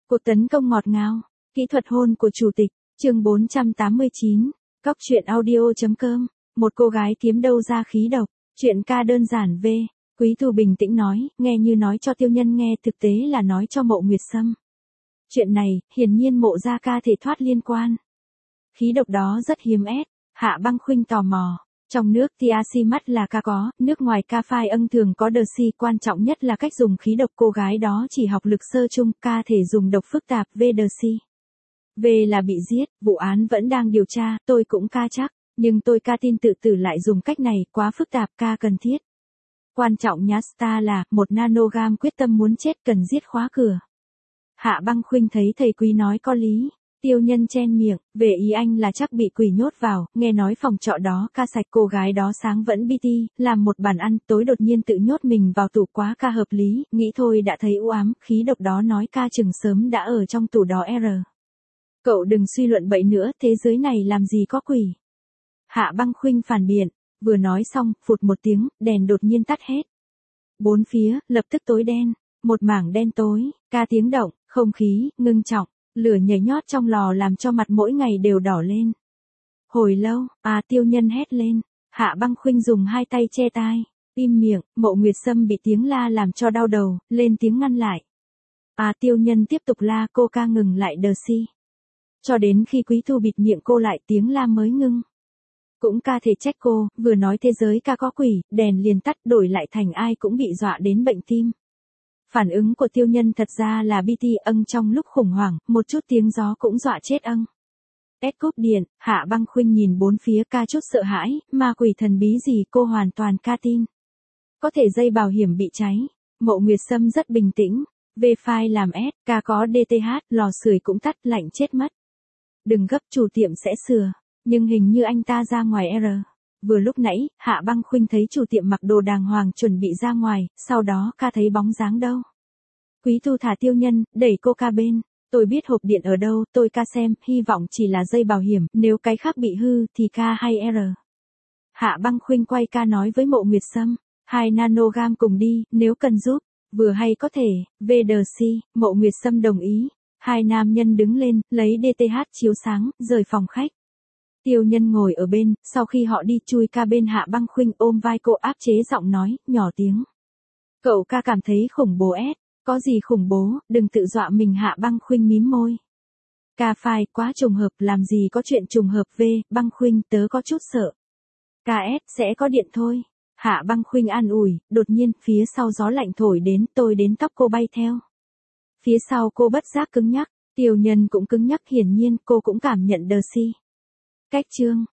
Cuộc tấn công ngọt ngào, kỹ thuật hôn của chủ tịch, chương 489, Cóc truyện audio.com, một cô gái kiếm đâu ra khí độc, chuyện ca đơn giản v. Quý Thu bình tĩnh nói, nghe như nói cho Tiêu Nhân nghe, thực tế là nói cho Mộ Nguyệt Sâm. Chuyện này, hiển nhiên Mộ gia ca thể thoát liên quan. Khí độc đó rất hiếm ét, Hạ Băng Khuynh tò mò. Trong nước TAC mắt là ca có, nước ngoài ca phai ân thường có đờ si, quan trọng nhất là cách dùng khí độc. Cô gái đó chỉ học lực sơ trung, ca thể dùng độc phức tạp v đờ si. V là bị giết, vụ án vẫn đang điều tra, tôi cũng ca chắc, nhưng tôi ca tin tự tử lại dùng cách này, quá phức tạp, ca cần thiết. Quan trọng nhá star là, một nanogam quyết tâm muốn chết cần giết khóa cửa. Hạ Băng Khuynh thấy thầy Quý nói có lý. Tiêu Nhân chen miệng, về ý anh là chắc bị quỷ nhốt vào, nghe nói phòng trọ đó ca sạch, cô gái đó sáng vẫn BT, làm một bàn ăn, tối đột nhiên tự nhốt mình vào tủ, quá ca hợp lý, nghĩ thôi đã thấy u ám, khí độc đó nói ca chừng sớm đã ở trong tủ đó R. Cậu đừng suy luận bậy nữa, thế giới này làm gì có quỷ. Hạ Băng Khuynh phản biện, vừa nói xong, phụt một tiếng, đèn đột nhiên tắt hết. Bốn phía, lập tức tối đen, một mảng đen tối, ca tiếng động, không khí, ngưng trọng. Lửa nhảy nhót trong lò làm cho mặt mỗi ngày đều đỏ lên. Hồi lâu, Tiêu Nhân hét lên. Hạ Băng Khuynh dùng hai tay che tai. Im miệng, Mộ Nguyệt Sâm bị tiếng la làm cho đau đầu, lên tiếng ngăn lại. Tiêu Nhân tiếp tục la, cô ca ngừng lại đờ si. Cho đến khi Quý Thu bịt miệng cô lại, tiếng la mới ngưng. Cũng ca thể trách cô, vừa nói thế giới ca có quỷ, đèn liền tắt, đổi lại thành ai cũng bị dọa đến bệnh tim. Phản ứng của Tiêu Nhân thật ra là BT âng, trong lúc khủng hoảng, một chút tiếng gió cũng dọa chết âng. Cúp điện, Hạ Băng Khuynh nhìn bốn phía, ca chút sợ hãi, ma quỷ thần bí gì cô hoàn toàn ca tin. Có thể dây bảo hiểm bị cháy, Mộ Nguyệt Sâm rất bình tĩnh, V-file làm S, ca có DTH, lò sưởi cũng tắt, lạnh chết mất. Đừng gấp, chủ tiệm sẽ sửa, nhưng hình như anh ta ra ngoài R. Vừa lúc nãy, Hạ Băng Khuynh thấy chủ tiệm mặc đồ đàng hoàng chuẩn bị ra ngoài, sau đó ca thấy bóng dáng đâu. Quý Thu thả Tiêu Nhân, đẩy cô ca bên. Tôi biết hộp điện ở đâu, tôi ca xem, hy vọng chỉ là dây bảo hiểm, nếu cái khác bị hư thì ca hay R. Hạ Băng Khuynh quay ca nói với Mộ Nguyệt Sâm, 2 nanogam cùng đi, nếu cần giúp, vừa hay có thể, VDC, Mộ Nguyệt Sâm đồng ý. Hai nam nhân đứng lên, lấy DTH chiếu sáng, rời phòng khách. Tiêu Nhân ngồi ở bên, sau khi họ đi chui ca bên Hạ Băng Khuynh ôm vai cô áp chế giọng nói, nhỏ tiếng. Cậu ca cảm thấy khủng bố S, có gì khủng bố, đừng tự dọa mình. Hạ Băng Khuynh mím môi. Ca phai, quá trùng hợp, làm gì có chuyện trùng hợp v, Băng Khuynh tớ có chút sợ. KS sẽ có điện thôi. Hạ Băng Khuynh an ủi, đột nhiên, phía sau gió lạnh thổi đến, tôi đến tóc cô bay theo. Phía sau cô bất giác cứng nhắc, Tiêu Nhân cũng cứng nhắc, hiển nhiên cô cũng cảm nhận đờ si. Cách chương